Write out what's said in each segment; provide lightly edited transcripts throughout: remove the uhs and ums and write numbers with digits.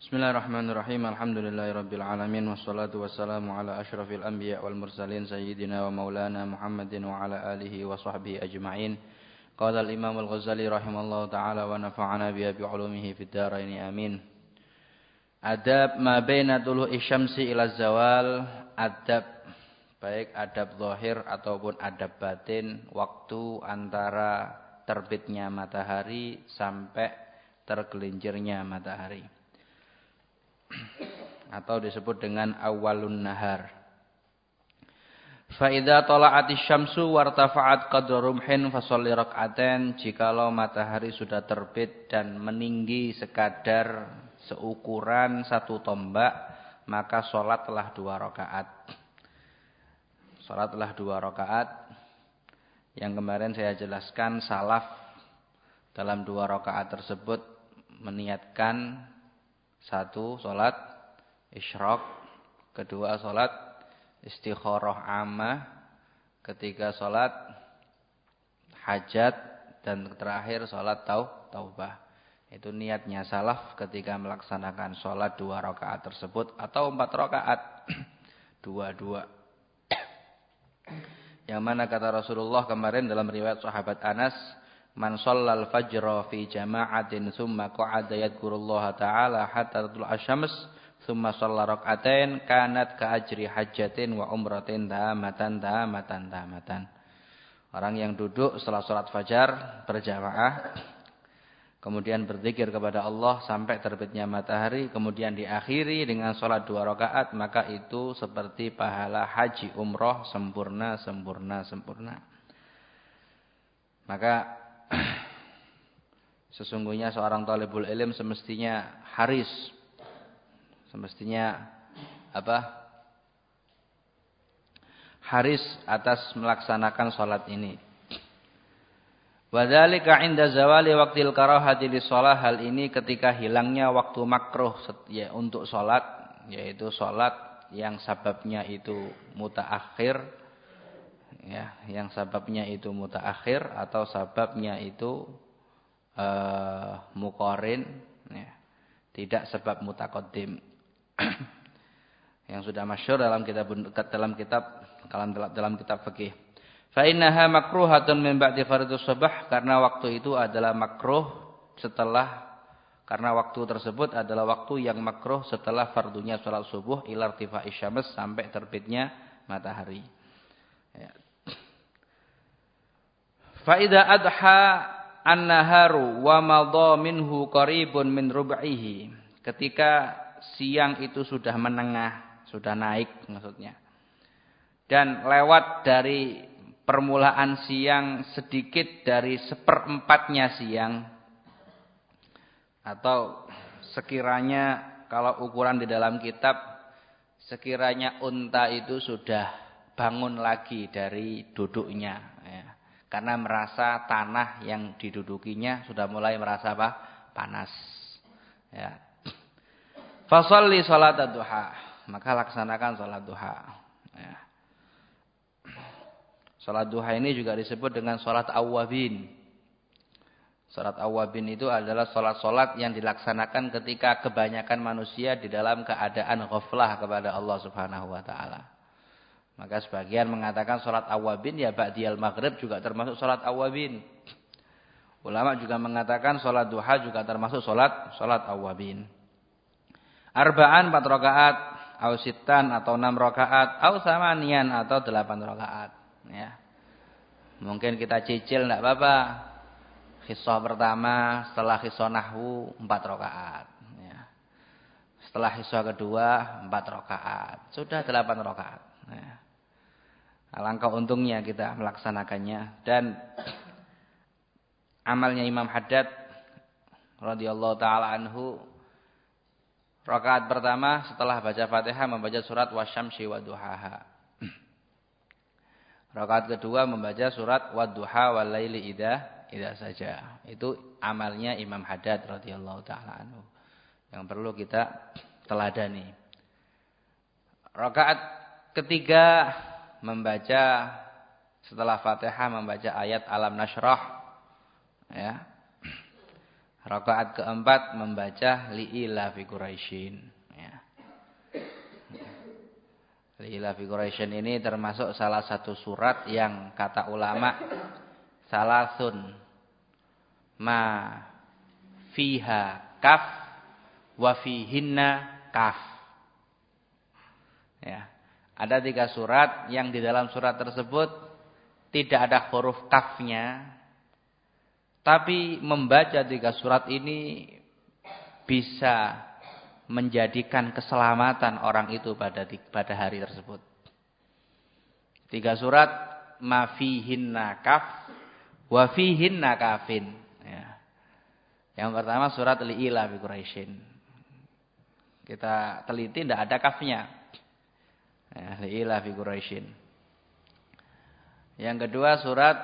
Bismillahirrahmanirrahim. Alhamdulillahirabbil alamin wassalatu wassalamu ala asyrafil anbiya wal mursalin sayyidina wa maulana Muhammadin wa ala alihi wa sahbihi ajma'in. Qala al-Imam Al-Ghazali rahimallahu taala wa nafa'ana bihi bi 'ulumihi fid dharain amin. Adab ma baina tulu'i syamsi ila zawal, adab baik adab zahir ataupun adab batin waktu antara terbitnya matahari sampai tergelincirnya matahari, atau disebut dengan awalun nahar. Fa idza tala'atis syamsu wartafa'at qadra rumhin fasholli rak'atain, jikalau matahari sudah terbit dan meninggi sekadar seukuran satu tombak, maka salatlah 2 rakaat. Salatlah 2 rakaat. Yang kemarin saya jelaskan, salaf dalam 2 rakaat tersebut meniatkan satu, salat isyraq, kedua salat istikharah ammah, ketiga salat hajat, dan terakhir salat taubah. Itu niatnya salaf ketika melaksanakan salat 2 rakaat tersebut, atau 4 rakaat dua-dua. Yang mana kata Rasulullah kemarin dalam riwayat sahabat Anas, man shallal fajra fi jama'atin thumma qa'ada yadhkurullaha ta'ala hatta tatlu'a asy-syams thumma shalla rak'atain kanat ka ajri hajjatin wa umratin tamatan. Orang yang duduk setelah salat fajar berjamaah, kemudian berzikir kepada Allah sampai terbitnya matahari, kemudian diakhiri dengan salat 2 rakaat, maka itu seperti pahala haji umroh sempurna. Maka sesungguhnya seorang talibul ilm semestinya haris, haris atas melaksanakan salat ini. Wadzalika 'inda zawali waqtil karahati lis-shalah, hal ini ketika hilangnya waktu makruh ya untuk salat, yaitu salat yang sababnya itu mutaakhir, ya, yang sababnya itu mutaakhir atau sababnya itu muqarin, ya, tidak sebab mutaqaddim. Yang sudah masyhur dalam kitab fikih. Fa innaha makruhatun min ba'di fardhus subh, karena waktu itu adalah makruh karena waktu tersebut adalah waktu yang makruh setelah fardunya salat subuh ila irtifa'is syams, sampai terbitnya matahari. Ya. Fa idza adha an-naharu wa madha minhu qaribun min rub'ihi, ketika siang itu sudah menengah, sudah naik maksudnya, dan lewat dari permulaan siang sedikit dari 1/4-nya siang, atau sekiranya kalau ukuran di dalam kitab, sekiranya unta itu sudah bangun lagi dari duduknya, ya, karena merasa tanah yang didudukinya sudah mulai merasa panas, ya. Fasholli salat duha, maka laksanakan salat duha, ya. Salat duha ini juga disebut dengan salat awwabin. Salat awwabin itu adalah salat-salat yang dilaksanakan ketika kebanyakan manusia di dalam keadaan ghaflah kepada Allah Subhanahu wa taala. Maka sebagian mengatakan salat awwabin ya ba'diyal maghrib juga termasuk salat awwabin. Ulama juga mengatakan salat duha juga termasuk salat awwabin. Arba'an 4 rakaat, au sittan atau 6 rakaat, au samanian atau 8 rakaat, ya. Mungkin kita cicil enggak apa-apa. Qissah pertama setelah qissah nahwu 4 rakaat, ya. Setelah qissah kedua 4 rakaat, sudah 8 rakaat, ya. Alangkah untungnya kita melaksanakannya. Dan amalnya Imam Haddad radhiyallahu taala anhu, rakaat pertama setelah baca Fatihah membaca surat wasyamsi waduhaha. Rakaat kedua membaca surat wadduha wal laili idza saja. Itu amalnya Imam Haddad radhiyallahu taala anhu yang perlu kita teladani. Rakaat ketiga membaca setelah Fatihah membaca ayat Alam Nashrah, ya. Rakaat keempat membaca li'ila fi Quraisyin. Ya. Li'ila fi Quraisyin ini termasuk salah satu surat yang kata ulama salasun ma fiha kaf wa fihinna kaf. Ya. Ada 3 surat yang di dalam surat tersebut tidak ada huruf kafnya. Tapi membaca 3 surat ini bisa menjadikan keselamatan orang itu pada hari tersebut. 3 surat ma fihinna kaf wa fihinna kafin. Ya. Yang pertama surat li'ila fi Quraisyin. Kita teliti tidak ada kafnya. Ya, li'ila fi Quraisyin. Yang kedua surat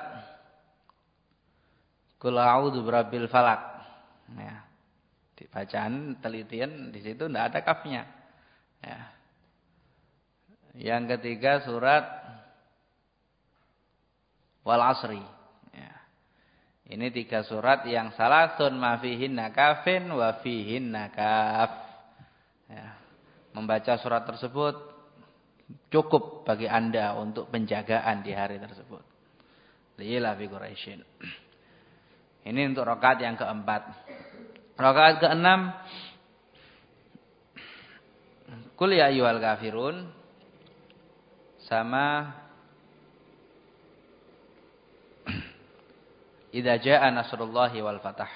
Qul a'udzu birabbil falaq. Ya. Di bacaan telitian di situ tidak ada kafnya. Ya. Yang ketiga surat Wal Asri. Ya. Ini 3 surat yang salasun ma fihinna kafin wa fihinna kaf. Ya. Membaca surat tersebut cukup bagi Anda untuk penjagaan di hari tersebut. Li'ila fi Quraisyin. Ini untuk rakaat yang keempat. Rakaat keenam, Qul ya ayyuhal kafirun sama idza jaa nasrullahi wal fath.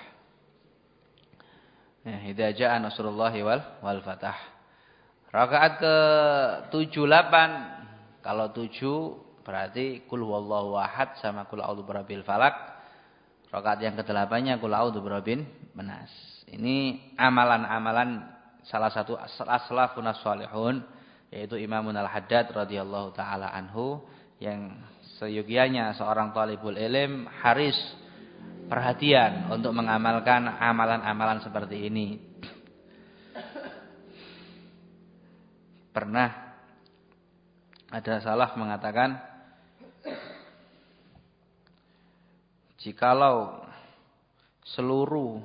Ya, idza jaa nasrullahi wal fath. Rakaat ke-7 8. Kalau 7 berarti Qul huwallahu ahad sama Qul a'udzu birabbil falaq. Rakaat yang ke-8-nya Qul a'udzu birabbin nas. Ini amalan-amalan salah satu as-salafun as-salihun yaitu Imamun al-Haddad radhiyallahu taala anhu yang seyogianya seorang talibul ilm haris perhatian untuk mengamalkan amalan-amalan seperti ini. Pernah ada salaf mengatakan jikalau seluruh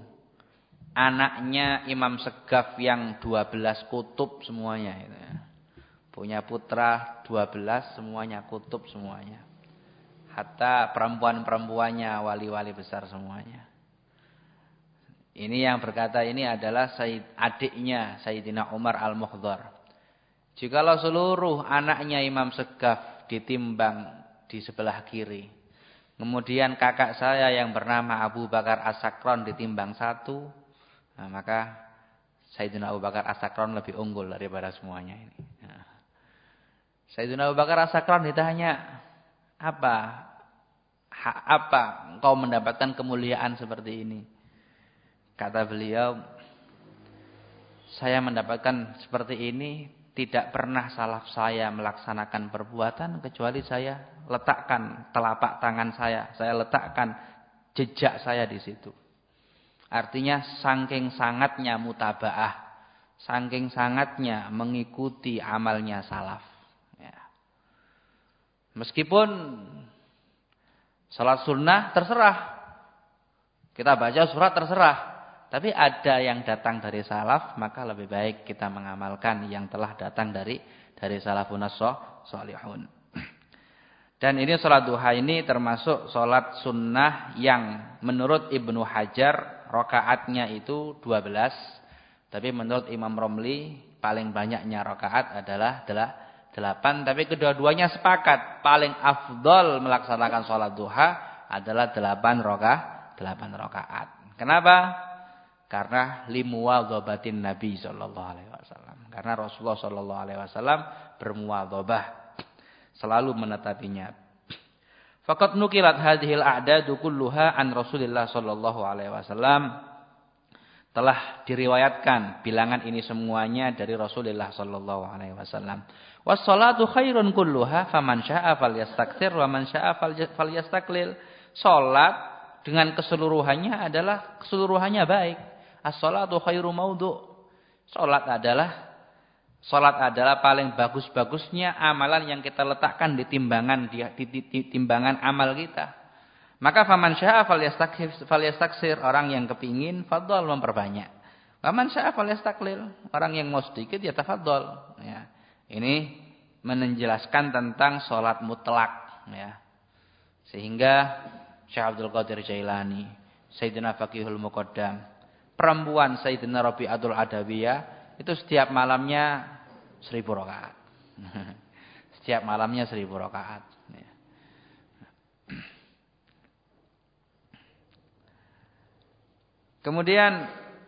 anaknya Imam Segaf yang 12 kutub semuanya gitu ya. Punya putra 12 semuanya kutub semuanya. Hatta perempuan-perempuannya wali-wali besar semuanya. Ini yang berkata ini adalah adiknya Sayyidina Umar Al-Mukhdar. Jikalau seluruh anaknya Imam Segaf ditimbang di sebelah kiri. Kemudian kakak saya yang bernama Abu Bakar As-Sakron ditimbang 1. Nah, maka Sayyidina Abu Bakar As-Sakron lebih unggul daripada semuanya ini. Nah. Sayyidina Abu Bakar As-Sakron ditanya, apa engkau mendapatkan kemuliaan seperti ini? Kata beliau, saya mendapatkan seperti ini tidak pernah salaf saya melaksanakan perbuatan kecuali saya letakkan telapak tangan saya letakkan jejak saya di situ. Artinya saking sangatnya mutabaah, saking sangatnya mengikuti amalnya salaf. Ya. Meskipun salat sunnah terserah, kita baca surat terserah. Tapi ada yang datang dari salaf, maka lebih baik kita mengamalkan yang telah datang dari salafun as-salihun. Dan ini salat duha ini termasuk salat sunnah yang menurut Ibnu Hajar rakaatnya itu 12. Tapi menurut Imam Romli paling banyaknya rakaat adalah 8. Tapi kedua-duanya sepakat paling afdol melaksanakan salat duha adalah 8 rakaat. Kenapa? Karena limuwadhabatin Nabi sallallahu alaihi wasallam. Karena Rasulullah sallallahu alaihi wasallam bermuwadhabah, selalu menetapinya. Faqad nukilat hadhil a'dadu kulluha an Rasulillah sallallahu alaihi wasallam. Telah diriwayatkan bilangan ini semuanya dari Rasulullah sallallahu alaihi wasallam. Was-shalatu khairun kulluha faman syaa'a falyastaktsir wa man syaa'a falyastaklil. Salat dengan keseluruhannya keseluruhannya baik. As-shalatu khairu maudhu'. Salat adalah paling bagus-bagusnya amalan yang kita letakkan di timbangan amal kita. Maka faman syaa falyastaksir, orang yang kepingin fadhol memperbanyak. Faman syaa falyastaklil, orang yang mau sedikit ya tafadhol, ya. Ini menjelaskan tentang salat mutlak, ya. Sehingga Syekh Abdul Qadir Jailani, Sayyidina Faqihul Muqaddam, perempuan Sayyidina Rabi'atul Adawiyah itu setiap malamnya 1000 rakaat. Setiap malamnya 1000 rakaat. Kemudian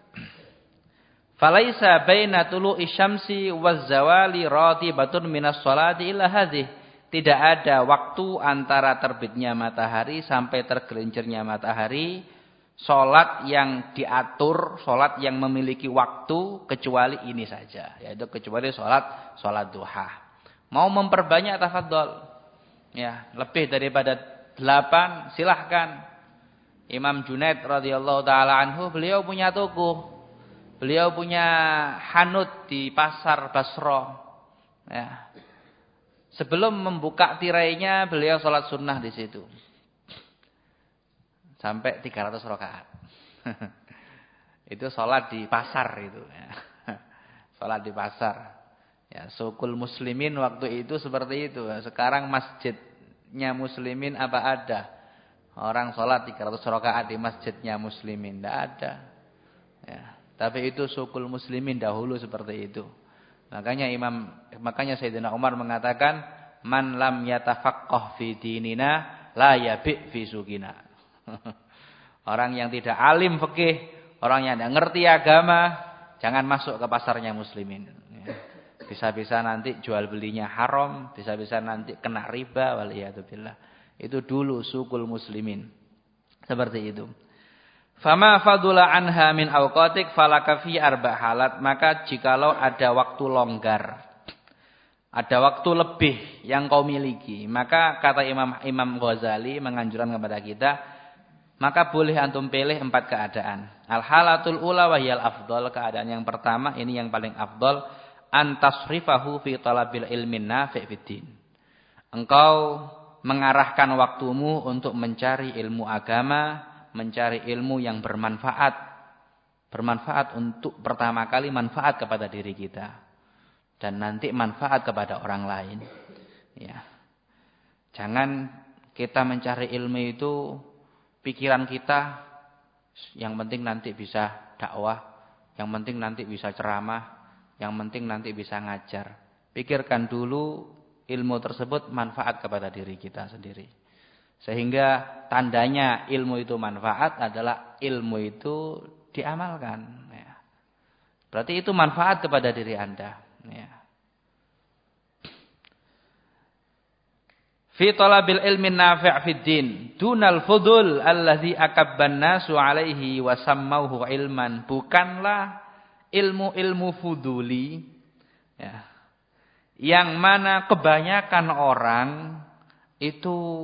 falaisa baina tulu'i syamsi waz zawali ratibatun minas sholati illa hadhihi. Tidak ada waktu antara terbitnya matahari sampai tergelincirnya matahari salat yang diatur, salat yang memiliki waktu kecuali ini saja, yaitu kecuali salat duha. Mau memperbanyak tafadhol. Ya, lebih daripada 8 silahkan. Imam Junaid radhiyallahu taala anhu, beliau punya toko. Beliau punya hanut di pasar Basra. Ya. Sebelum membuka tirainya, beliau sholat sunnah di situ. Sampai 300 rakaat. Itu sholat di pasar itu. Ya. Sholat di pasar. Ya, sukul muslimin waktu itu seperti itu. Sekarang masjidnya muslimin apa ada? Orang sholat 300 rakaat di masjidnya muslimin. Tidak ada. Ya. Tapi itu sukul muslimin dahulu seperti itu. Makanya Sayyidina Umar mengatakan, man lam yatafaqqah fi dinina la yabi' fi sukina. Orang yang tidak alim fikih, orang yang tidak ngerti agama, jangan masuk ke pasarnya muslimin. Bisa-bisa nanti jual belinya haram, bisa-bisa nanti kena riba, waliyadzubillah. Itu dulu sukul muslimin. Seperti itu. Fama fadula anha min awqatik falaka fi arba' halat. Maka jikalau ada waktu longgar, ada waktu lebih yang kau miliki, maka kata Imam Ghazali menganjurkan kepada kita, maka boleh antum pilih 4 keadaan. Al-halatul ula wa hiyal afdal. Keadaan yang pertama, ini yang paling afdal, antasrifahu fi talabil ilmin nafi' fid din. Engkau mengarahkan waktumu untuk mencari ilmu agama, mencari ilmu yang bermanfaat. Bermanfaat untuk pertama kali manfaat kepada diri kita. Dan nanti manfaat kepada orang lain. Ya. Jangan kita mencari ilmu itu, pikiran kita, yang penting nanti bisa dakwah, yang penting nanti bisa ceramah, yang penting nanti bisa ngajar. Pikirkan dulu ilmu tersebut manfaat kepada diri kita sendiri. Sehingga tandanya ilmu itu manfaat adalah ilmu itu diamalkan. Ya. Berarti itu manfaat kepada diri Anda. Ya. Fi talabil ilmin nafi' fid din dunal fudul allazi akabban nasu alaihi wa sammauhu ilman. Bukanlah ilmu-ilmu fuduli, ya, yang mana kebanyakan orang itu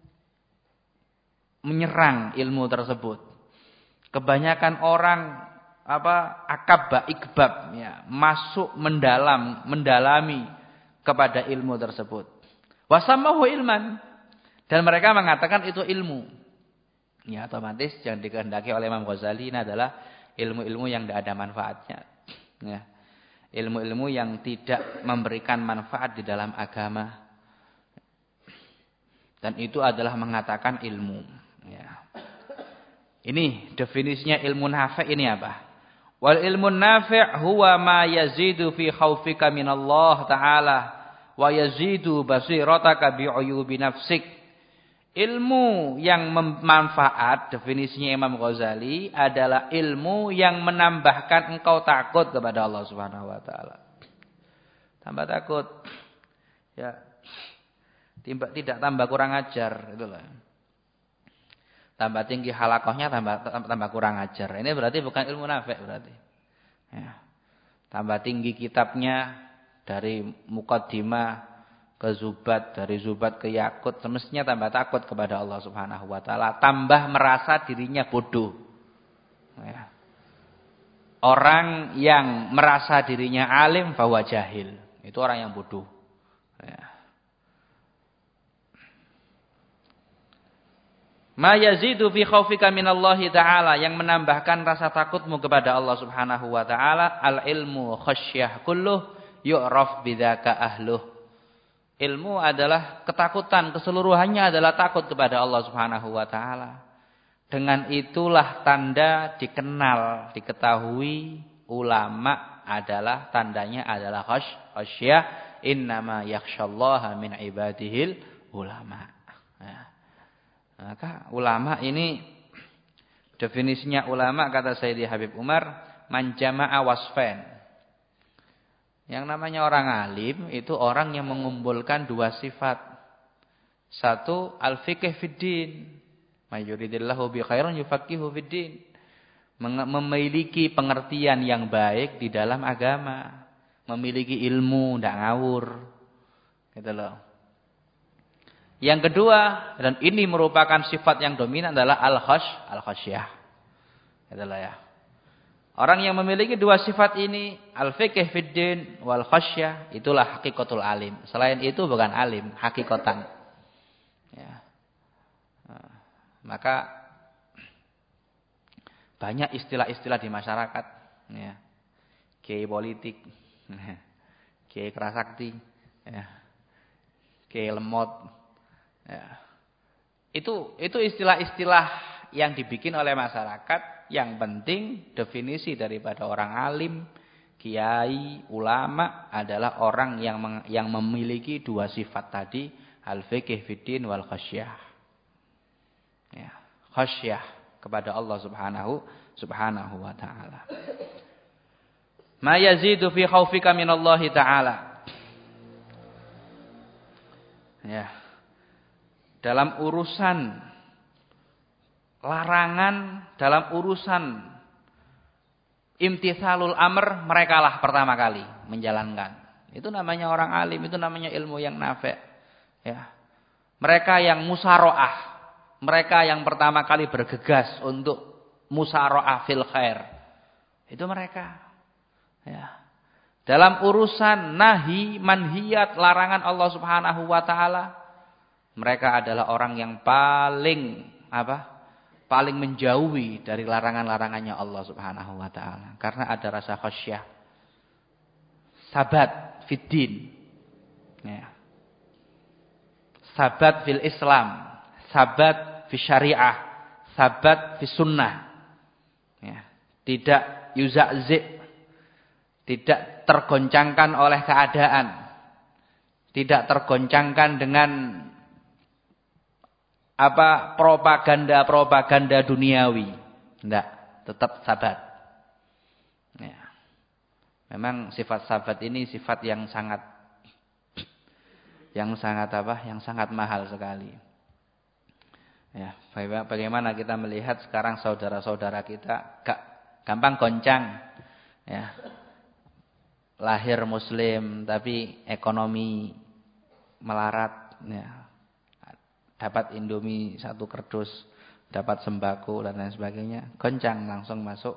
menyerang ilmu tersebut. Kebanyakan orang ikbab, ya, masuk mendalami kepada ilmu tersebut. Wasamahu ilman, dan mereka mengatakan itu ilmu. Ya, otomatis yang dikehendaki oleh Imam Ghazali ini adalah ilmu-ilmu yang tidak ada manfaatnya. Ya. Ilmu-ilmu yang tidak memberikan manfaat di dalam agama. Dan itu adalah mengatakan ilmu. Ya. Ini definisinya ilmu nafi' ini apa? Wal ilmu nafi' huwa ma yazidu fi khaufika minallah ta'ala wa yazidu basirataka bi'uyubi nafsik. Ilmu yang bermanfaat, definisinya Imam Ghazali, adalah ilmu yang menambahkan engkau takut kepada Allah Subhanahu wa taala. Tambah takut. Ya. Tidak tambah kurang ajar, itulah. Tambah tinggi halaqahnya tambah kurang ajar. Ini berarti bukan ilmu nafi' berarti. Ya. Tambah tinggi kitabnya dari muqaddimah ke Zubat, dari Zubat ke Yakut, semestinya tambah takut kepada Allah Subhanahu wa taala, tambah merasa dirinya bodoh. Ya. Orang yang merasa dirinya alim bahwa jahil, itu orang yang bodoh. Ya. Ma yazidu fi khaufika minallahi ta'ala, yang menambahkan rasa takutmu kepada Allah Subhanahu wa taala, al-ilmu khasyah kulluh yu'raf bidzaka ahluh. Ilmu adalah ketakutan, keseluruhannya adalah takut kepada Allah Subhanahu wa taala. Dengan itulah tanda dikenal, diketahui ulama adalah tandanya adalah khasyah, innama yakhsyallaha min ibadihil ulama. Ya. Maka ulama ini definisinya ulama kata Sayyidi Habib Umar, man jama'a wasfain. Yang namanya orang alim itu orang yang mengumpulkan dua sifat. Satu, al-fiqh fiddin. May yuridillahu bi khairan yufaqihu fiddin. Memiliki pengertian yang baik di dalam agama, memiliki ilmu, tidak ngawur. Gitu loh. Yang kedua, dan ini merupakan sifat yang dominan adalah al-khasyah. Itulah ya. Orang yang memiliki dua sifat ini, al-fiqh fiddin wal khasyah, itulah hakikatul alim. Selain itu bukan alim, hakikatan. Ya. Maka banyak istilah-istilah di masyarakat. Ya. Kiai politik, kiai kerasakti, ya. Kiai lemot. Ya. Itu istilah-istilah yang dibikin oleh masyarakat. Yang penting definisi daripada orang alim, kiai, ulama adalah orang yang memiliki dua sifat tadi, al-fiqh fiddin wal khasyah. Ya, khasyah kepada Allah Subhanahu wa taala. Ma yazidu fi khaufika minallahi taala. Ya. Dalam urusan larangan, dalam urusan imtithalul amr, merekalah pertama kali menjalankan. Itu namanya orang alim, itu namanya ilmu yang nafi'. Ya. Mereka yang musyaroah, mereka yang pertama kali bergegas untuk musyaroah fil khair. Itu mereka. Ya. Dalam urusan nahi, manhiyat, larangan Allah Subhanahu wa taala, mereka adalah orang yang paling paling menjauhi dari larangan-larangannya Allah Subhanahu wa taala, karena ada rasa khasyah. Sabat fiddin. Ya. Sabat fil Islam, sabat fi syariah, sabat fi sunnah. Ya. Tidak yuza'zi', tidak tergoncangkan oleh keadaan, tidak tergoncangkan dengan propaganda duniawi. Tidak, tetap sabat. Ya. Memang sifat sabat ini sifat yang sangat mahal sekali. Ya, bagaimana kita melihat sekarang saudara-saudara kita gampang goncang. Ya. Lahir muslim tapi ekonomi melarat, ya. Dapat Indomie 1 kerdus, dapat sembako dan lain sebagainya, goncang langsung masuk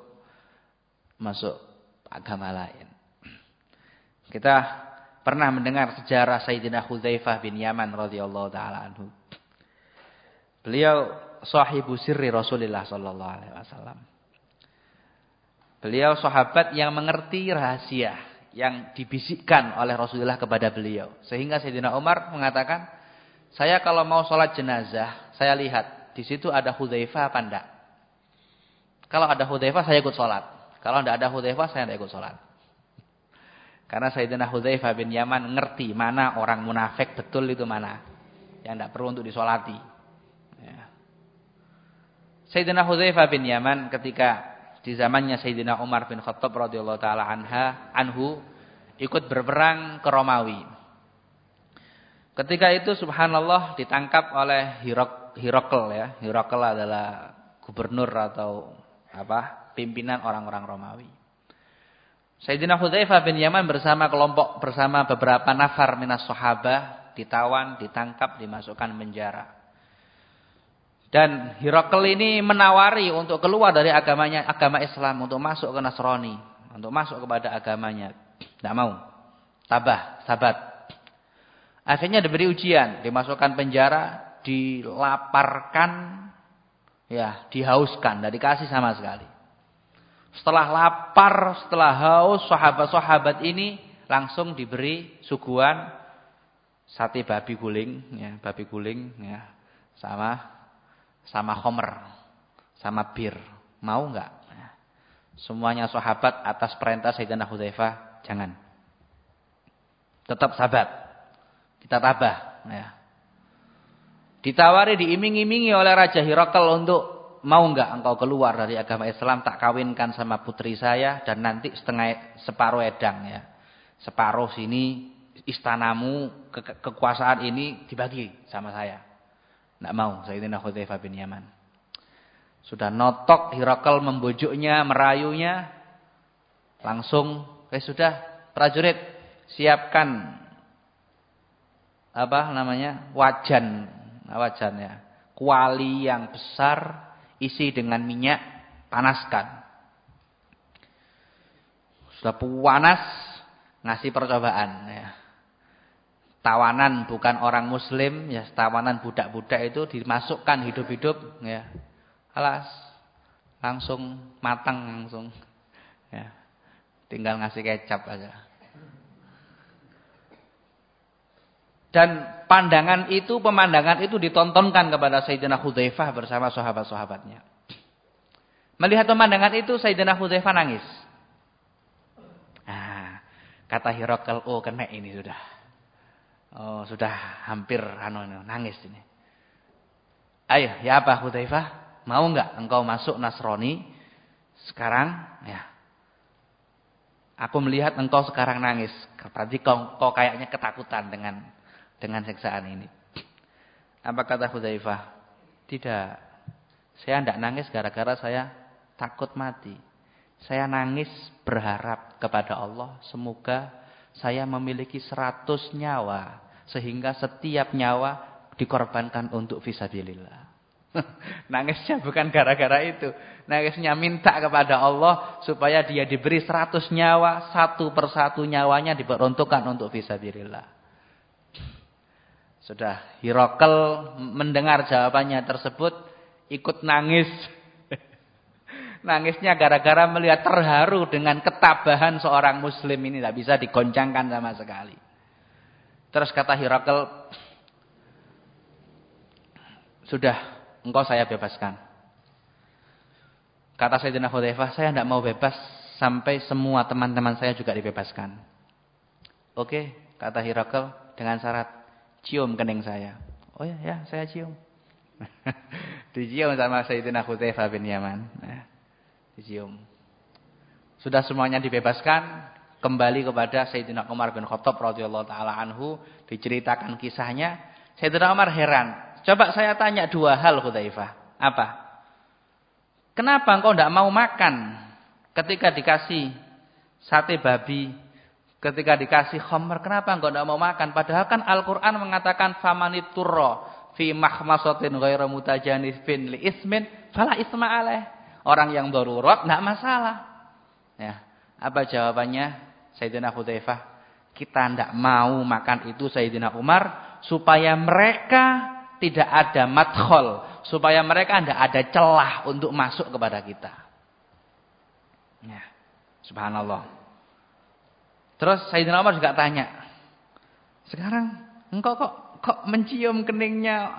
agama lain. Kita pernah mendengar sejarah Sayyidina Hudzaifah bin Yaman radhiyallahu taala anhu. Beliau sahibu sirri Rasulullah sallallahu alaihi wasallam. Beliau sahabat yang mengerti rahasia yang dibisikkan oleh Rasulullah kepada beliau. Sehingga Sayyidina Umar mengatakan, saya kalau mau sholat jenazah, saya lihat di situ ada Hudzaifah apa enggak. Kalau ada Hudzaifah saya ikut sholat. Kalau enggak ada Hudzaifah saya enggak ikut sholat. Karena Sayyidina Hudzaifah bin Yaman ngerti mana orang munafik betul itu mana, yang enggak perlu untuk disolati. Ya. Sayyidina Hudzaifah bin Yaman ketika di zamannya Sayyidina Umar bin Khattab radhiyallahu taala anhu ikut berperang ke Romawi. Ketika itu subhanallah ditangkap oleh Hirakl, ya. Hirakl adalah gubernur atau pimpinan orang-orang Romawi. Sayyidina Hudzaifah bin Yaman bersama beberapa nafar minas sahabah ditawan, ditangkap, dimasukkan penjara. Dan Hirakl ini menawari untuk keluar dari agama Islam, untuk masuk ke Nasrani, untuk masuk kepada agamanya. Tidak mau. Tabah, sabat. Akhirnya diberi ujian, dimasukkan penjara, dilaparkan Ya, dihauskan, tidak dikasih sama sekali. Setelah lapar, setelah haus, sahabat-sahabat ini langsung diberi suguhan sate babi guling, ya, sama khamr, sama bir. Mau enggak? Ya. Semuanya sahabat atas perintah Sayyidina Hudzaifah, jangan. Tetap sahabat. Kita tabah, ya. Ditawari, diiming-imingi oleh Raja Hirakal untuk, mau enggak engkau keluar dari agama Islam, tak kawinkan sama putri saya, dan nanti separuh edang, ya. Separuh sini istanamu, kekuasaan ini dibagi sama saya. Enggak mau Sayyidina Hudzaifah bin Yaman. Sudah notok Hirakal membujuknya, merayunya, langsung sudah prajurit siapkan wajan ya, kuali yang besar isi dengan minyak, panaskan. Sudah panas, ngasih percobaan ya. Tawanan bukan orang muslim ya, tawanan budak-budak itu dimasukkan hidup-hidup ya. Alas, langsung matang langsung. Ya. Tinggal ngasih kecap aja. Dan pemandangan itu ditontonkan kepada Sayyidina Hudzaifah bersama sahabat-sahabatnya. Melihat pemandangan itu Sayyidina Hudzaifah nangis. Nah, kata Hirakal, oh kena ini sudah. Oh, sudah hampir nangis ini. Ayo, ya apa Hudzaifah? Mau enggak engkau masuk Nasrani sekarang? Ya. Aku melihat engkau sekarang nangis. Tadi kau kayaknya ketakutan dengan siksaan ini. Apa kata Hudzaifah? Tidak. Saya tidak nangis gara-gara saya takut mati. Saya nangis berharap kepada Allah. Semoga saya memiliki 100 nyawa. Sehingga setiap nyawa dikorbankan untuk fisabilillah. Nangisnya bukan gara-gara itu. Nangisnya minta kepada Allah supaya dia diberi 100 nyawa. Satu persatu nyawanya diperuntukkan untuk fisabilillah. Sudah Hirakal mendengar jawabannya tersebut, ikut nangis. Nangisnya gara-gara melihat terharu dengan ketabahan seorang muslim ini, tidak bisa digoncangkan sama sekali. Terus kata Hirakal, sudah, engkau saya bebaskan. Kata Sayyidina Hudzaifah, saya tidak mau bebas sampai semua teman-teman saya juga dibebaskan. Oke, kata Hirakal dengan syarat. Cium kening saya. Oh ya, saya cium. Dicium sama Sayyidina Hudzaifah bin Yaman. Dicium. Sudah semuanya dibebaskan, kembali kepada Sayyidina Umar bin Khattab radhiyallahu taala anhu, diceritakan kisahnya. Sayyidina Umar heran. Coba saya tanya 2 hal Hudzaifah. Apa? Kenapa engkau tidak mau makan ketika dikasih sate babi? Ketika dikasih khamr, kenapa engkau tidak mau makan? Padahal kan Al-Quran mengatakan famanit turro fi mahmasatin ghairu mutajanifin li ismin fala isma alaih. Orang yang darurat tidak masalah. Ya, apa jawabannya Sayyidina Hudzaifah? Kita tidak mau makan itu Sayyidina Umar supaya mereka tidak ada madkhol, supaya mereka tidak ada celah untuk masuk kepada kita. Ya, subhanallah. Terus Sayyidina Umar juga tanya, sekarang engkau kok mencium keningnya?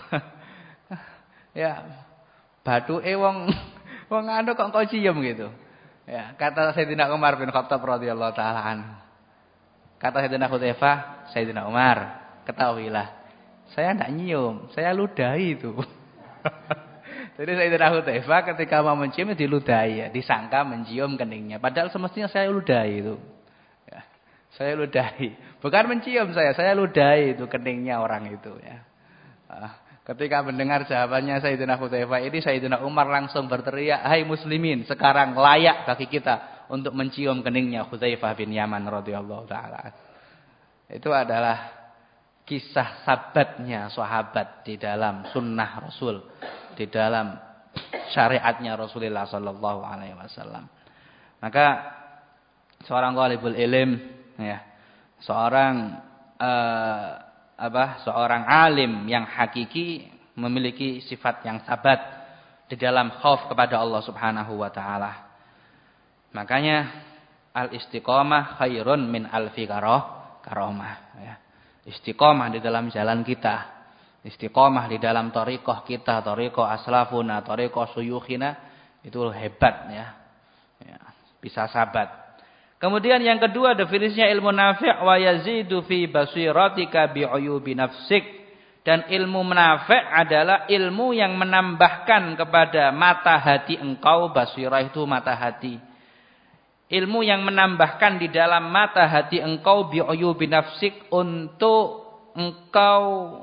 Ya, batuke wong anu kok engkau cium gitu. Ya, kata Sayyidina Umar bin Khattab radhiyallahu taala anhu. Kata Sayyidina Hudzaifah, Sayyidina Umar, ketahuilah, saya tidak nyium, saya ludahi itu. Jadi Sayyidina Hudzaifah ketika mau mencium diludahi, ya, disangka mencium keningnya, padahal semestinya saya ludahi itu. Saya ludahi. Bukan mencium saya ludahi itu keningnya orang itu ya. Ketika mendengar jawabannya Sayyidina Hudzaifah ini, Sayyidina Umar langsung berteriak, "Hai muslimin, sekarang layak bagi kita untuk mencium keningnya Hudzaifah bin Yaman radhiyallahu taala." Itu adalah kisah sahabatnya sahabat di dalam sunnah Rasul, di dalam syariatnya Rasulullah sallallahu alaihi wasallam. Maka seorang talibul ilm, ya, seorang alim yang hakiki memiliki sifat yang sabat, di dalam khauf kepada Allah Subhanahu wa taala. Makanya al-istiqomah khairun min alfi karomah ya. Istiqomah di dalam jalan kita, istiqomah di dalam thariqah kita, thariqah aslafuna, thariqah suyukhina, itu hebat ya. Ya, bisa sabat. Kemudian yang kedua definisinya ilmu nafi' wa yazidu fi basiratika bi uyubi nafsik. Dan ilmu nafi' adalah ilmu yang menambahkan kepada mata hati engkau, basirah itu mata hati. Ilmu yang menambahkan di dalam mata hati engkau bi uyubi nafsik untuk engkau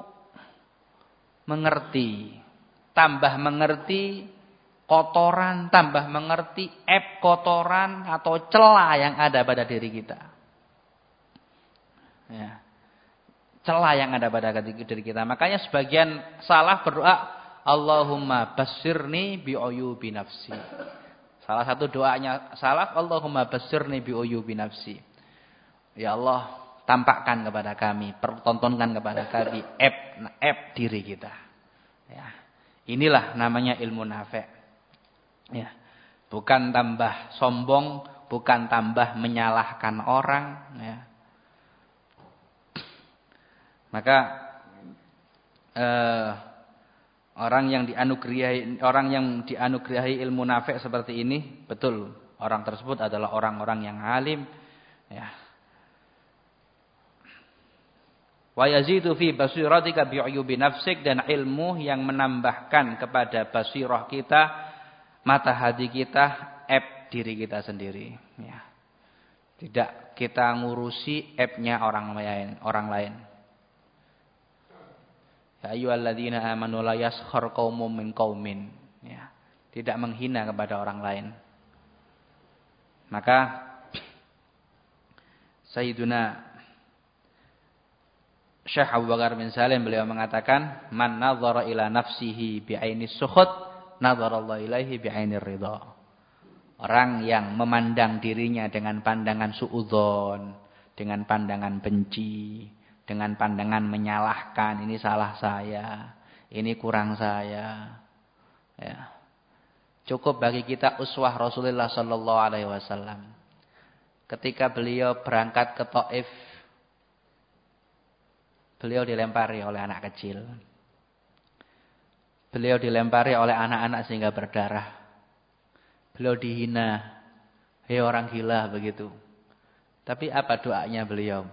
mengerti, tambah mengerti kotoran, tambah mengerti kotoran atau celah yang ada pada diri kita. Ya. Celah yang ada pada diri kita. Makanya sebagian salaf berdoa, Allahumma bassirni bi uyubi nafsi. Salah satu doanya salaf, Allahumma bassirni bi uyubi nafsi. Ya Allah, tampakkan kepada kami, pertontonkan kepada kami aib diri kita. Ya. Inilah namanya ilmu nafi'. Ya. Bukan tambah sombong, bukan tambah menyalahkan orang, ya. Maka orang yang dianugerahi ilmu nafi' seperti ini, betul orang tersebut adalah orang-orang yang alim, ya. Wa yazidu fi basiratika bi uyubi nafsik, dan ilmu yang menambahkan kepada basirah kita, mata hati kita, diri kita sendiri, ya. Tidak kita ngurusi aibnya orang lain. Ya ayyuhalladzina amanu la yaskhar qaumun min qaumin, ya. Tidak menghina kepada orang lain. Maka Sayyiduna Syekh Abu Bakar bin Salim beliau mengatakan, man nadhara ila nafsihi bi'ainis sukhut nadharallahu ilaihi bi'ainir ridha. Orang yang memandang dirinya dengan pandangan suudzon, dengan pandangan benci, dengan pandangan menyalahkan, ini salah saya, ini kurang saya. Ya. Cukup bagi kita uswah Rasulullah sallallahu alaihi wasallam. Ketika beliau berangkat ke Taif, beliau dilempari oleh anak kecil. Beliau dilempari oleh anak-anak sehingga berdarah. Beliau dihina, hei orang gila begitu. Tapi apa doanya beliau?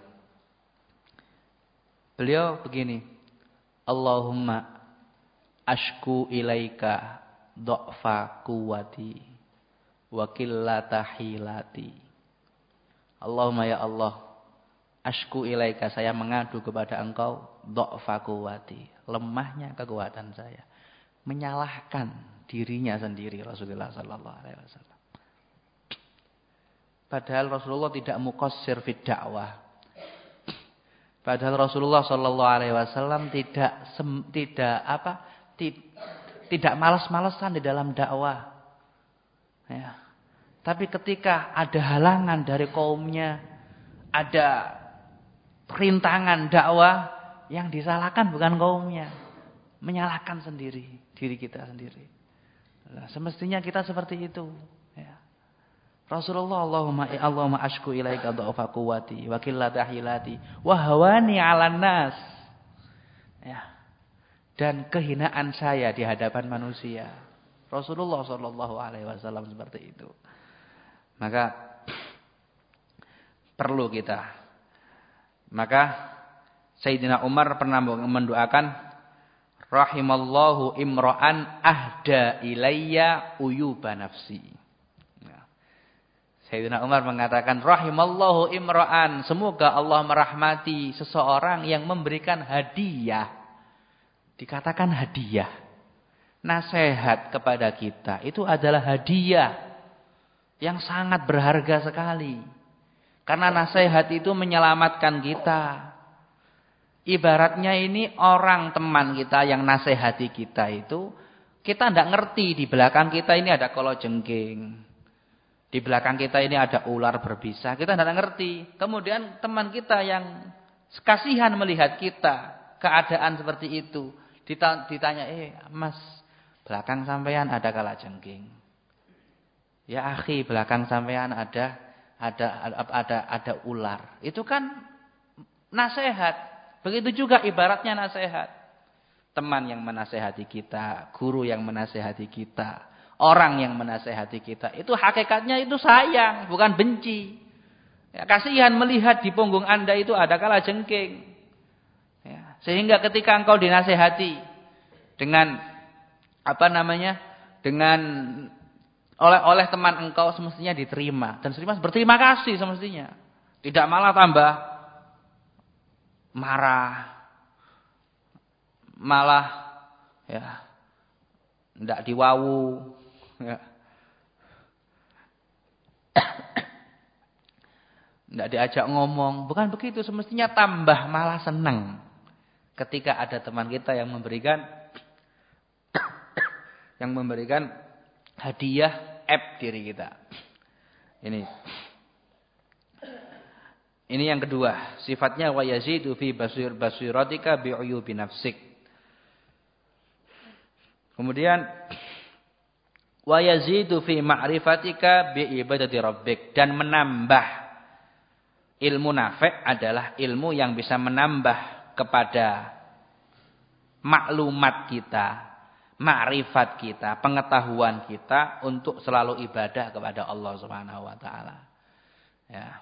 Beliau begini, Allahumma ashku ilaika dha'fa quwwati wa qillata hilati. Allahumma ya Allah, ashku ilaika, saya mengadu kepada engkau dha'fa quwwati, lemahnya kekuatan saya. Menyalahkan dirinya sendiri Rasulullah sallallahu alaihi wasallam. Padahal Rasulullah tidak muqassir fid dakwah. Padahal Rasulullah sallallahu alaihi wasallam tidak malas-malesan di dalam dakwah. Ya. Tapi ketika ada halangan dari kaumnya, ada rintangan dakwah, yang disalahkan bukan kaumnya, menyalahkan sendiri, diri kita sendiri. Nah, semestinya kita seperti itu. Ya. Rasulullah, Allahumma ashku ilaika dha'fa quwwati wa qillata hilati wa hawani 'alan nas. Ya. Dan kehinaan saya di hadapan manusia. Rasulullah sallallahu alaihi wasallam seperti itu. Maka perlu kita. Maka Sayyidina Umar pernah mendoakan, rahimallahu imra'an ahda ilayya uyuba nafsi. Sayyidina Umar mengatakan, rahimallahu imra'an, semoga Allah merahmati seseorang yang memberikan hadiah. Dikatakan hadiah. Nasihat kepada kita itu adalah hadiah yang sangat berharga sekali. Karena nasihat itu menyelamatkan kita. Ibaratnya ini orang teman kita yang nasihati kita itu, kita tidak ngerti di belakang kita ini ada kalajengking. Di belakang kita ini ada ular berbisa. Kita tidak ngerti. Kemudian teman kita yang kasihan melihat kita keadaan seperti itu, ditanya, mas, belakang sampean ada kalajengking. Ya akhi, belakang sampean ada ular. Itu kan nasihat. Begitu juga ibaratnya nasihat. Teman yang menasehati kita, guru yang menasehati kita, orang yang menasehati kita, itu hakikatnya itu sayang, bukan benci. Ya, kasihan melihat di punggung Anda itu ada kalajengking. Ya, sehingga ketika engkau dinasehati dengan dengan oleh teman engkau, semestinya diterima dan berterima kasih semestinya. Tidak malah tambah marah. Malah ya ndak diwawu ya. Ndak diajak ngomong, bukan begitu, semestinya tambah malah senang ketika ada teman kita yang memberikan hadiah diri kita. Ini yang kedua, sifatnya wa yazidu fi basiratika bi uyubi nafsik. Kemudian wa yazidu fi ma'rifatika bi ibadati rabbik, dan menambah ilmu nafi' adalah ilmu yang bisa menambah kepada maklumat kita, ma'rifat kita, pengetahuan kita untuk selalu ibadah kepada Allah Subhanahu wa taala. Ya.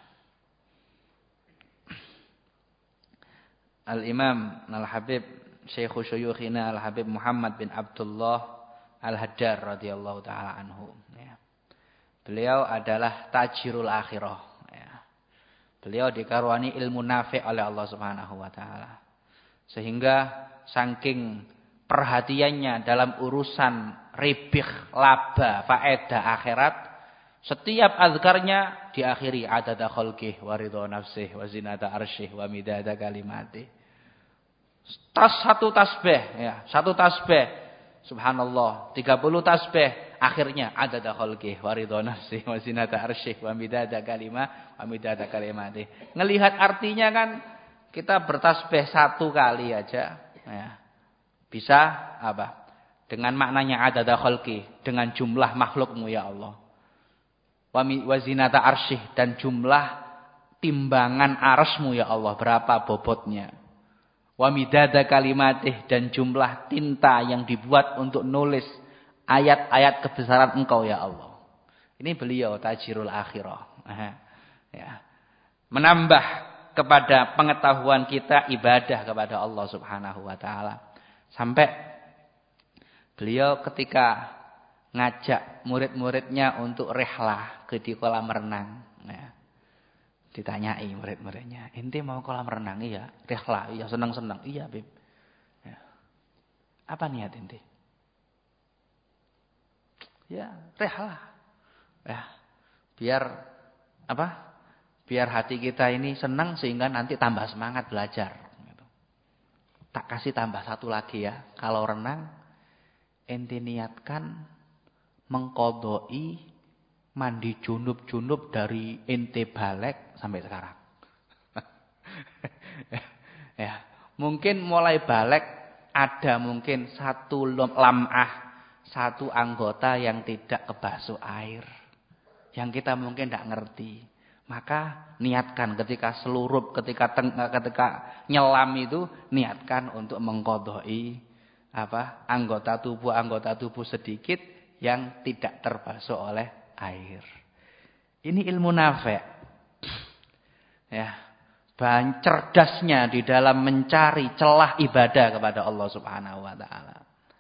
Al-Imam Al-Habib Syekhu Syuyukhina Al-Habib Muhammad bin Abdullah Al-Haddar radhiyallahu taala anhu, ya. Beliau adalah tajirul akhirah, ya. Beliau dikaruniai ilmu nafi' oleh Allah Subhanahu wa taala. Sehingga saking perhatiannya dalam urusan ribih, laba, faedah akhirat, setiap azkarnya diakhiri adada khalqih wa ridha nafsih wa zinata arsyih wa midada kalimatih. Satu tasbih, ya, satu tasbih, subhanallah, 30 tasbih, akhirnya adada khalqih wa ridha nafsih wa zinata arsyih wa midada kalimatih. Ngelihat artinya kan kita bertasbih satu kali aja, ya, bisa apa? Dengan maknanya adada khalqih, dengan jumlah makhlukmu ya Allah. Wa zinata arsyih, dan jumlah timbangan arsy-Mu ya Allah, berapa bobotnya. Wa midada kalimatih, dan jumlah tinta yang dibuat untuk nulis ayat-ayat kebesaran Engkau ya Allah. Ini beliau tajirul akhirah. Ya. Menambah kepada pengetahuan kita ibadah kepada Allah Subhanahu wa taala. Sampai beliau ketika ngajak murid-muridnya untuk rihlah ke di kolam renang, ya. Ditanyai murid-muridnya, "Ente mau kolam renang?" "Iya." "Rihlah?" "Iya." "Senang-senang?" "Iya, Bib." Ya. "Apa niat ente?" "Ya, rihlah." Ya. Biar apa? Biar hati kita ini senang sehingga nanti tambah semangat belajar. Tak kasih tambah satu lagi ya. Kalau renang, ente niatkan mengqadai mandi junub dari ente balik sampai sekarang. Ya, mungkin mulai balik ada mungkin satu lam'ah, satu anggota yang tidak kebasuh air, yang kita mungkin tidak ngerti. Maka niatkan ketika seluruh, ketika nyelam itu, niatkan untuk mengqadai anggota tubuh sedikit yang tidak terbasuh oleh air. Ini ilmu nafi'. Ya, cerdasnya di dalam mencari celah ibadah kepada Allah Subhanahu wa taala.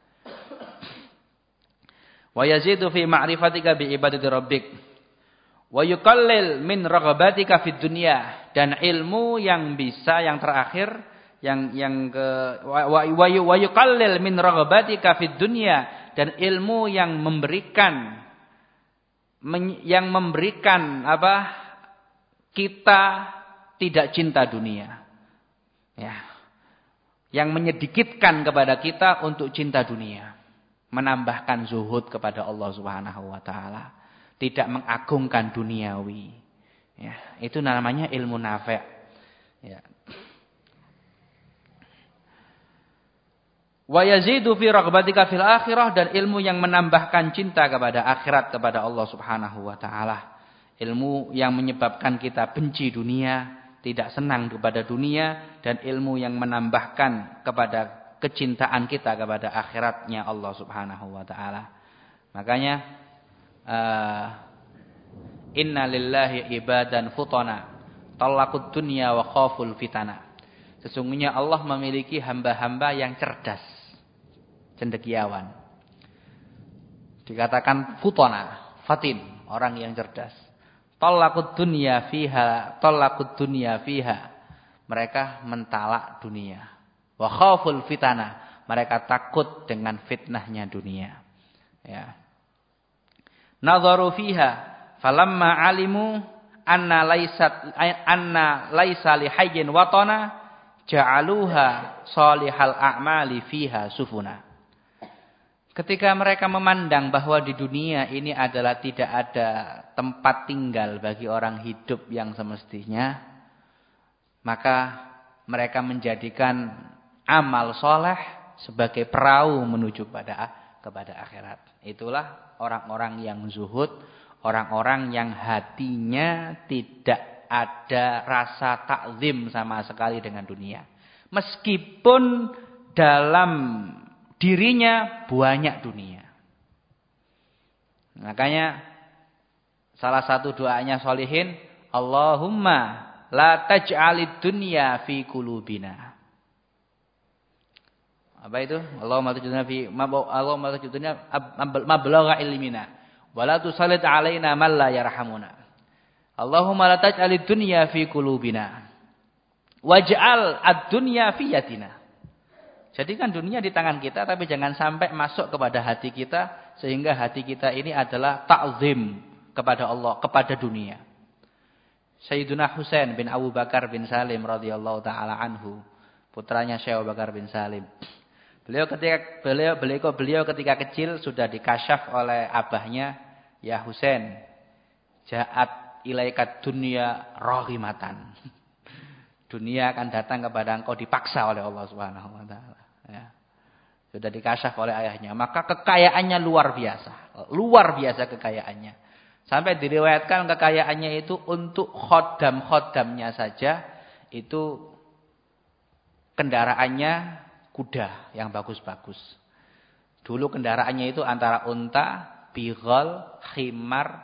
Wa yazidu fi ma'rifatika bi ibadati rabbik. Wa yuqallil min raghabatika fid dunya, dan ilmu yang bisa yang terakhir yang ke wa yuqallil min raghabatika fid dunya, dan ilmu yang memberikan kita tidak cinta dunia, ya, yang menyedikitkan kepada kita untuk cinta dunia, menambahkan zuhud kepada Allah Subhanahu wa taala, tidak mengagungkan duniawi, ya, itu namanya ilmu nafi', ya. Wa yazidu fi raghbatika fil akhirah, dan ilmu yang menambahkan cinta kepada akhirat, kepada Allah Subhanahu wa taala. Ilmu yang menyebabkan kita benci dunia, tidak senang kepada dunia, dan ilmu yang menambahkan kepada kecintaan kita kepada akhiratnya Allah Subhanahu wa taala. Makanya inna lillahi ibadan futana talaqud dunya wa khaful fitana. Sesungguhnya Allah memiliki hamba-hamba yang cerdas, cendekiawan. Dikatakan futana, fatin, orang yang cerdas. Talaqud dunya fiha, talaqud dunya fiha. Mereka mentalak dunia. Wa khaful fitana, mereka takut dengan fitnahnya dunia. Ya. Nadharu fiha falamma alimu anna laisa li hayyin watana ja'aluha salihal a'mali fiha sufuna. Ketika mereka memandang bahwa di dunia ini adalah tidak ada tempat tinggal bagi orang hidup yang semestinya, maka mereka menjadikan amal soleh sebagai perahu menuju kepada akhirat. Itulah orang-orang yang zuhud, orang-orang yang hatinya tidak ada rasa takzim sama sekali dengan dunia. Meskipun dalam dirinya banyak dunia. Makanya salah satu doanya sholihin, Allahumma la taj'alid dunya fi qulubina. Apa itu? Allahumma taj'alna mablagha ilmina wa la tusallit alaina man la yarhamuna. Allahumma la taj'alid dunya fi qulubina waj'al ad-dunya fi yadina. Jadikan dunia di tangan kita, tapi jangan sampai masuk kepada hati kita sehingga hati kita ini adalah ta'zim kepada Allah, kepada dunia. Sayyiduna Husain bin Abu Bakar bin Salim radhiyallahu taala anhu, putranya Syekh Abu Bakar bin Salim. Beliau ketika kecil sudah dikasyaf oleh abahnya, ya Husain, ja'at ilaikat dunia rohimatan. Dunia akan datang kepada engkau dipaksa oleh Allah Subhanahu wa taala. Ya. Sudah dikasyaf oleh ayahnya. Maka kekayaannya luar biasa. Luar biasa kekayaannya. Sampai diriwayatkan kekayaannya itu untuk khodam-khodamnya saja. Itu kendaraannya kuda yang bagus-bagus. Dulu kendaraannya itu antara unta, bighal, khimar,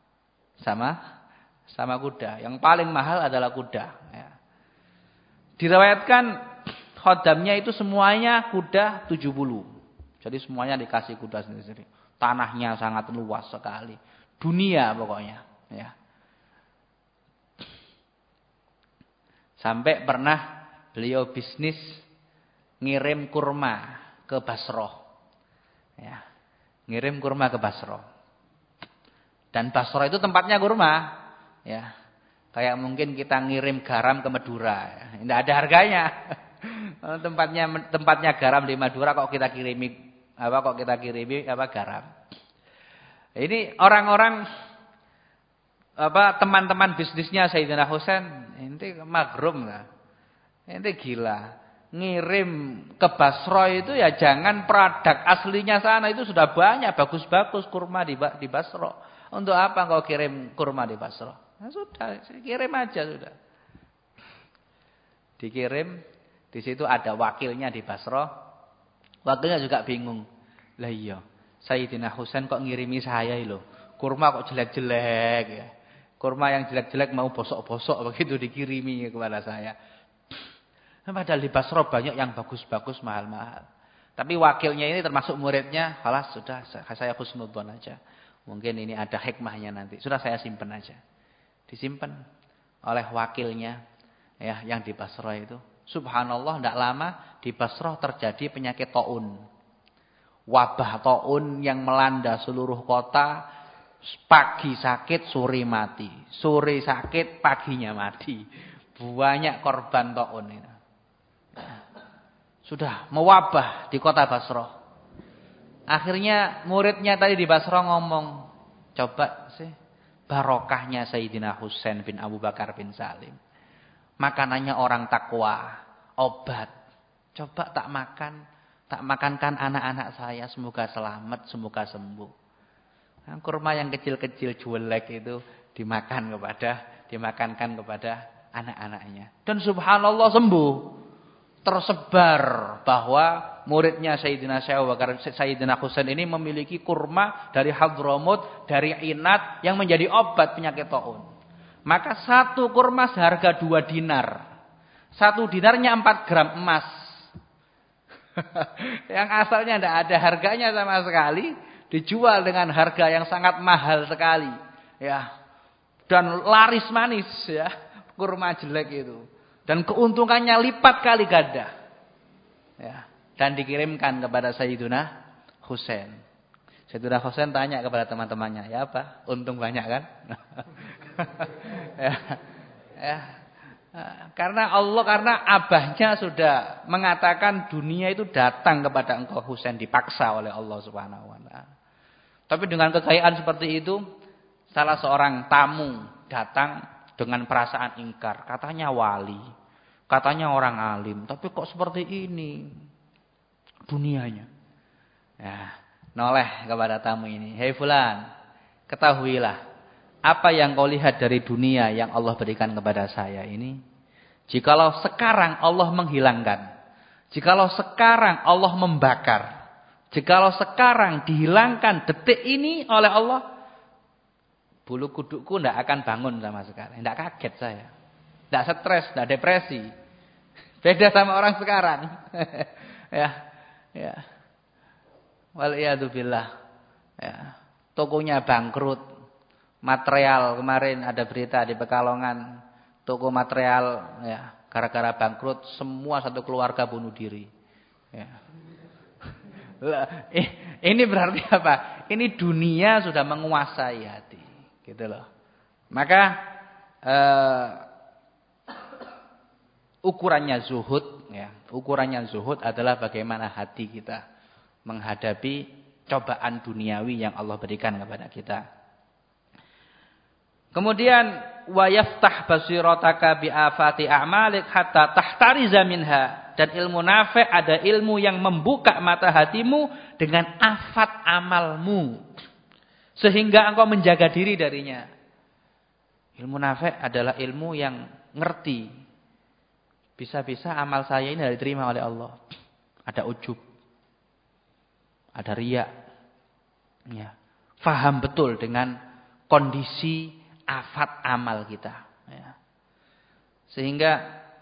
sama kuda. Yang paling mahal adalah kuda. Ya. Diriwayatkan khodamnya itu semuanya kuda 70. Jadi semuanya dikasih kuda sendiri-sendiri. Tanahnya sangat luas sekali. Dunia pokoknya. Ya. Sampai pernah beliau bisnis ngirim kurma ke Basrah. Ya. Ngirim kurma ke Basrah. Dan Basrah itu tempatnya kurma, ya. Kayak mungkin kita ngirim garam ke Madura, ya. Tidak ada harganya. Tempatnya garam di Madura kok kita kirimi garam. Ini orang-orang teman-teman bisnisnya Sayyidina Husain, ini magrum lah. Ini gila. Ngirim ke Basrah itu ya jangan produk aslinya sana itu sudah banyak bagus-bagus kurma di Basrah. Untuk apa kau kirim kurma di Basrah? Nah, sudah, kirim aja sudah. Dikirim, di situ ada wakilnya di Basrah. Wakilnya juga bingung. Lah iya, Sayyidina Husain kok ngirimi saya loh. Kurma kok jelek-jelek ya. Kurma yang jelek-jelek mau bosok-bosok begitu dikirimi kepada saya. Padahal di Basrah banyak yang bagus-bagus, mahal-mahal. Tapi wakilnya ini termasuk muridnya, halas sudah saya husnudzon aja. Mungkin ini ada hikmahnya nanti. Sudah saya simpan aja. Disimpan oleh wakilnya ya yang di Basrah itu. Subhanallah, tidak lama di Basrah terjadi penyakit taun. Wabah taun yang melanda seluruh kota. Pagi sakit, sore mati. Sore sakit, paginya mati. Banyak korban taun itu. Sudah mewabah di kota Basrah. Akhirnya muridnya tadi di Basrah ngomong, coba sih barokahnya Sayyidina Husain bin Abu Bakar bin Salim. Makanannya orang takwa, obat. Coba tak makan, tak makankan anak-anak saya, semoga selamat, semoga sembuh. Nah, kurma yang kecil-kecil jelek itu dimakankan kepada anak-anaknya. Dan subhanallah sembuh. Tersebar bahwa muridnya Sayyidina Husain ini memiliki kurma dari Hadramut, dari inat yang menjadi obat penyakit taun. Maka satu kurma seharga 2 dinar. 1 dinarnya 4 gram emas. Yang asalnya tidak ada harganya sama sekali, dijual dengan harga yang sangat mahal sekali. Ya. Dan laris manis ya, kurma jelek itu. Dan keuntungannya lipat kali ganda. Ya. Dan dikirimkan kepada Sayyidina Husain. Sayyidina Husain tanya kepada teman-temannya, ya apa? Untung banyak kan? Ya. Ya. Karena abahnya sudah mengatakan dunia itu datang kepada engkau Husain, dipaksa oleh Allah Subhanahu wa taala. Tapi dengan kekayaan seperti itu, salah seorang tamu datang dengan perasaan ingkar. Katanya wali, katanya orang alim, tapi kok seperti ini dunianya. Ya, noleh kepada tamu ini, "Hei fulan, ketahuilah apa yang kau lihat dari dunia yang Allah berikan kepada saya ini. Jikalau sekarang Allah menghilangkan, jikalau sekarang Allah membakar, jikalau sekarang dihilangkan detik ini oleh Allah, bulu kudukku tidak akan bangun sama sekali. Tidak kaget saya. Tidak stres, tidak depresi. Beda sama orang sekarang." Ya. Ya. Waliyadzubillah. Ya. Tokonya bangkrut. Material kemarin ada berita di Pekalongan. Toko material ya, gara-gara bangkrut semua satu keluarga bunuh diri. Ya. Ini berarti apa? Ini dunia sudah menguasai hati. Gitu loh. Maka ukurannya zuhud ya, ukurannya zuhud adalah bagaimana hati kita menghadapi cobaan duniawi yang Allah berikan kepada kita. Kemudian wa yaftah basirataka bi afati a'malik hatta tahtariza minha, dan ilmu nafi' ada ilmu yang membuka mata hatimu dengan afat amalmu sehingga engkau menjaga diri darinya. Ilmu nafi' adalah ilmu yang ngerti. Bisa-bisa amal saya ini tidak diterima oleh Allah. Ada ujub. Ada riya. Ya. Faham betul dengan kondisi afat amal kita. Ya. Sehingga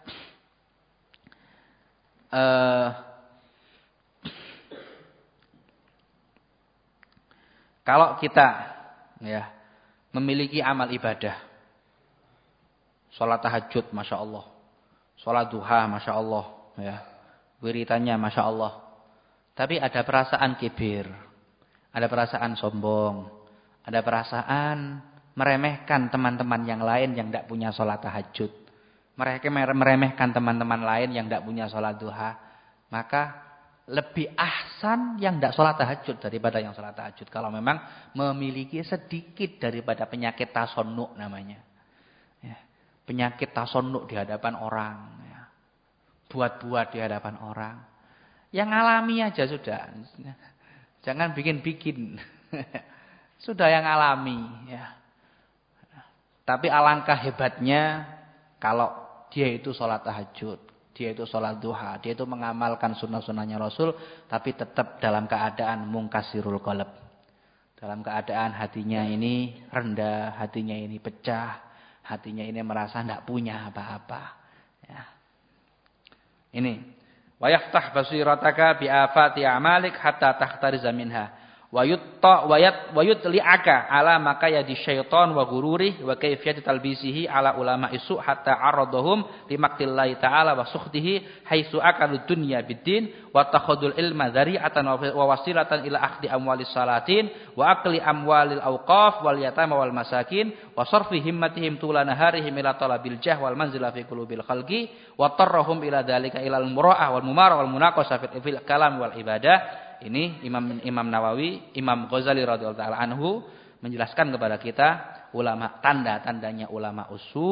kalau kita ya memiliki amal ibadah, sholat tahajud, masya Allah, sholat duha, masya Allah, ya, wiritannya, masya Allah, tapi ada perasaan kibir, ada perasaan sombong, ada perasaan meremehkan teman-teman yang lain yang tidak punya sholat tahajud, mereka meremehkan teman-teman lain yang tidak punya sholat duha, maka lebih ahsan yang tidak sholat tahajud daripada yang sholat tahajud. Kalau memang memiliki sedikit daripada penyakit tasonnuk namanya. Ya, penyakit tasonnuk di hadapan orang. Ya, buat-buat di hadapan orang. Yang alami aja sudah. Jangan bikin-bikin. Sudah yang alami. Ya. Tapi alangkah hebatnya kalau dia itu sholat tahajud, dia itu sholat duha, dia itu mengamalkan sunnah-sunnahnya Rasul, tapi tetap dalam keadaan mungkasirul qalb. Dalam keadaan hatinya ini rendah, hatinya ini pecah, hatinya ini merasa tidak punya apa-apa. Ya. Ini. Wa yaftah basirataka bi afati a'malik hatta takhtariza minha. Wa yutli'aka ala makayadi syaitan wa gururih wa kayfiyati talbisihi ala ulama isu hatta aradahum limaktillahi ta'ala wa sukhtihi haitsu akalu dunya biddin wa takhadul ilma dzari'atan wa wasilatan ila akhdi amwalis salatin wa akli amwalil awqaf wal yatama wal masakin wa sarfi himmatihim tula naharihim ila talabil jah wal manzila fi qulubil khalqi wa tarrahum ila dzalika ilal mura'ah wal mumara wal munaqasah fil kalam wal ibadah. Ini Imam Nawawi, Imam Ghazali radhiyallahu taala anhu menjelaskan kepada kita ulama, tanda-tandanya ulama usu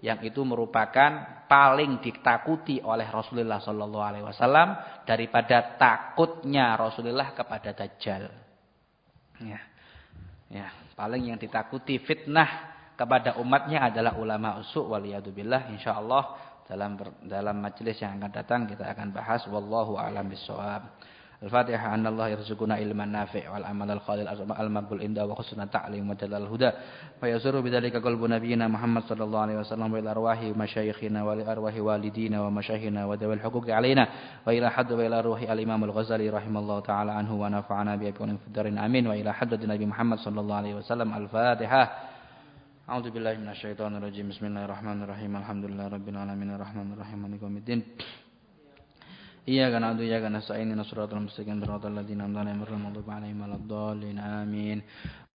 yang itu merupakan paling ditakuti oleh Rasulullah sallallahu alaihi wasallam daripada takutnya Rasulullah kepada Dajjal. Ya. Ya, paling yang ditakuti fitnah kepada umatnya adalah ulama usu' waliyadzubillah. Insyaallah dalam majelis yang akan datang kita akan bahas wallahu a'lam bissawab. Al-Fatihah. Anallahu yarzuquna ilman nafi' wal amal al-khalil al-maqbul inda wa husnul ta'lim wa jalal huda. Wa yazuru bidzalika qalbu nabiyyina Muhammad sallallahu alaihi wasallam wa ila arwahi masyayikhina wa li arwahi walidina wa masyayikhina wa dawil huquqi alaina wa ila hadd wa ila ruhi al-Imam al-Ghazali rahimallahu ta'ala anhu wa nafa'ana bi abihi fid darin amin wa ila hadd Nabi Muhammad sallallahu alaihi wasallam. Al-Fatihah. A'udzu billahi minasyaitonir rajim. Bismillahirrahmanirrahim. Alhamdulillahirabbil alamin arrahmanir rahim maliki yaumiddin. Iyyaka na'budu wa iyyaka nasta'in ihdinas siratal mustaqim siratal ladzina an'amta 'alaihim ghairil maghdubi 'alaihim waladdallin. Amin.